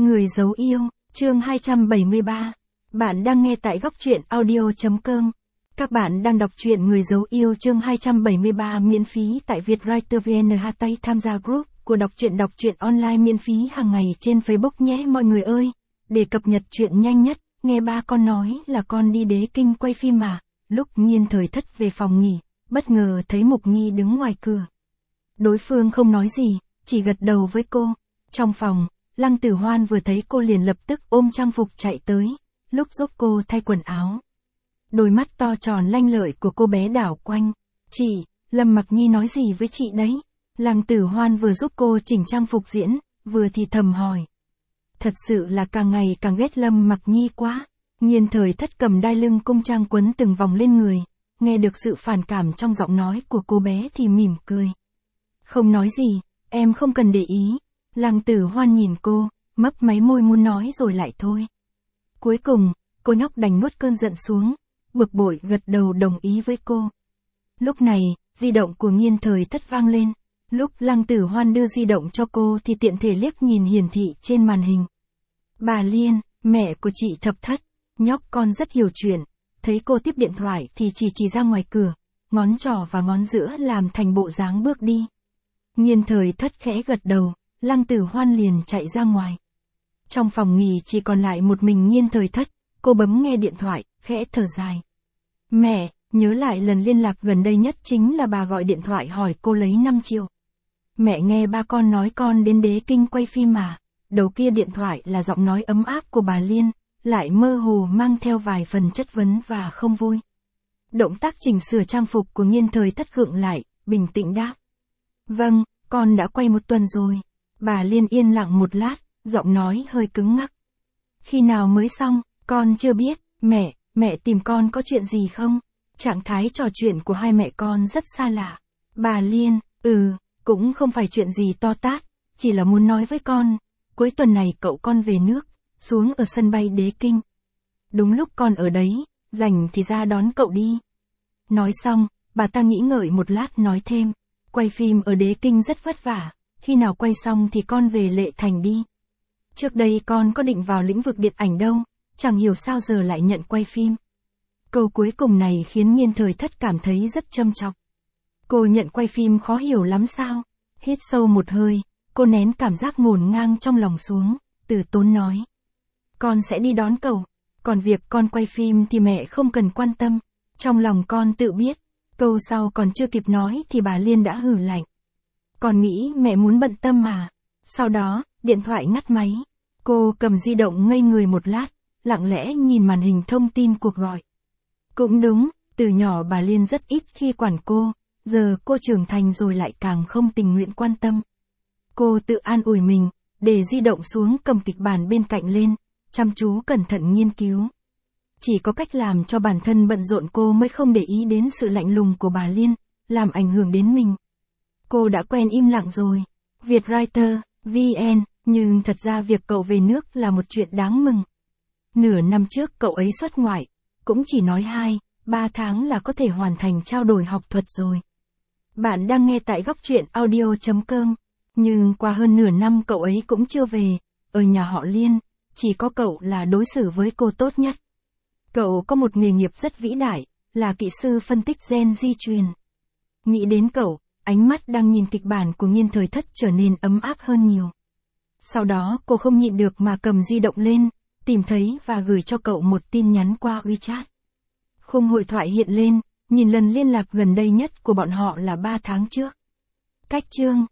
Người giấu yêu, chương 273. Bạn đang nghe tại góc truyện audio.com. Các bạn đang đọc truyện Người giấu yêu chương 273 miễn phí tại Vietwriter VN. Tham gia group của đọc truyện online miễn phí hàng ngày trên Facebook nhé mọi người ơi. Để cập nhật truyện nhanh nhất, nghe ba con nói là con đi Đế Kinh quay phim mà. Lúc Nhiên Thời Thất về phòng nghỉ, bất ngờ thấy Mục Nghi đứng ngoài cửa. Đối phương không nói gì, chỉ gật đầu với cô. Trong phòng, Lăng Tử Hoan vừa thấy cô liền lập tức ôm trang phục chạy tới, lúc giúp cô thay quần áo. Đôi mắt to tròn lanh lợi của cô bé đảo quanh. Chị, Lâm Mặc Nhi nói gì với chị đấy? Lăng Tử Hoan vừa giúp cô chỉnh trang phục diễn, vừa thì thầm hỏi. Thật sự là càng ngày càng ghét Lâm Mặc Nhi quá. Nhiên Thời Thất cầm đai lưng cung trang quấn từng vòng lên người, nghe được sự phản cảm trong giọng nói của cô bé thì mỉm cười. Không nói gì, em không cần để ý. Lăng Tử Hoan nhìn cô, mấp máy môi muốn nói rồi lại thôi. Cuối cùng, cô nhóc đành nuốt cơn giận xuống, bực bội gật đầu đồng ý với cô. Lúc này, di động của Nhiên Thời Thất vang lên. Lúc Lăng Tử Hoan đưa di động cho cô thì tiện thể liếc nhìn hiển thị trên màn hình. Bà Liên, mẹ của chị Thập Thất, nhóc con rất hiểu chuyện. Thấy cô tiếp điện thoại thì chỉ ra ngoài cửa, ngón trỏ và ngón giữa làm thành bộ dáng bước đi. Nhiên Thời Thất khẽ gật đầu, Lăng Tử Hoan liền chạy ra ngoài. Trong phòng nghỉ chỉ còn lại một mình Nhiên Thời Thất, cô bấm nghe điện thoại, khẽ thở dài. Mẹ, nhớ lại lần liên lạc gần đây nhất chính là bà gọi điện thoại hỏi cô lấy 5 triệu. Mẹ nghe ba con nói con đến Đế Kinh quay phim mà. Đầu kia điện thoại là giọng nói ấm áp của bà Liên, lại mơ hồ mang theo vài phần chất vấn và không vui. Động tác chỉnh sửa trang phục của Nhiên Thời Thất khựng lại, bình tĩnh đáp. Vâng, con đã quay 1 tuần rồi. Bà Liên yên lặng một lát, giọng nói hơi cứng ngắc. Khi nào mới xong, con chưa biết. Mẹ tìm con có chuyện gì không? Trạng thái trò chuyện của hai mẹ con rất xa lạ. Bà Liên, cũng không phải chuyện gì to tát, chỉ là muốn nói với con. Cuối tuần này cậu con về nước, xuống ở sân bay Đế Kinh. Đúng lúc con ở đấy, rảnh thì ra đón cậu đi. Nói xong, bà ta nghĩ ngợi một lát nói thêm. Quay phim ở Đế Kinh rất vất vả, khi nào quay xong thì con về Lệ Thành đi. Trước đây con có định vào lĩnh vực điện ảnh đâu, chẳng hiểu sao giờ lại nhận quay phim. Câu cuối cùng này khiến Nhiên Thời Thất cảm thấy rất châm chọc. Cô nhận quay phim khó hiểu lắm sao? Hít sâu một hơi, cô nén cảm giác ngổn ngang trong lòng xuống, từ tốn nói. Con sẽ đi đón cậu, còn việc con quay phim thì mẹ không cần quan tâm, trong lòng con tự biết. Câu sau còn chưa kịp nói thì bà Liên đã hừ lạnh. Con nghĩ mẹ muốn bận tâm mà. Sau đó, điện thoại ngắt máy. Cô cầm di động ngây người một lát, lặng lẽ nhìn màn hình thông tin cuộc gọi. Cũng đúng, từ nhỏ bà Liên rất ít khi quản cô, giờ cô trưởng thành rồi lại càng không tình nguyện quan tâm. Cô tự an ủi mình, để di động xuống cầm kịch bản bên cạnh lên, chăm chú cẩn thận nghiên cứu. Chỉ có cách làm cho bản thân bận rộn cô mới không để ý đến sự lạnh lùng của bà Liên, làm ảnh hưởng đến mình. Cô đã quen im lặng rồi. Vietwriter, VN, nhưng thật ra việc cậu về nước là một chuyện đáng mừng. Nửa năm trước cậu ấy xuất ngoại, cũng chỉ nói 2-3 tháng là có thể hoàn thành trao đổi học thuật rồi. Bạn đang nghe tại góc truyện audio.com, nhưng qua hơn nửa năm cậu ấy cũng chưa về, ở nhà họ Liên, chỉ có cậu là đối xử với cô tốt nhất. Cậu có một nghề nghiệp rất vĩ đại, là kỹ sư phân tích gen di truyền. Nghĩ đến cậu, ánh mắt đang nhìn kịch bản của Nhiên Thời Thất trở nên ấm áp hơn nhiều. Sau đó cô không nhịn được mà cầm di động lên, tìm thấy và gửi cho cậu một tin nhắn qua WeChat. Khung hội thoại hiện lên, nhìn lần liên lạc gần đây nhất của bọn họ là 3 tháng trước. Cách chương,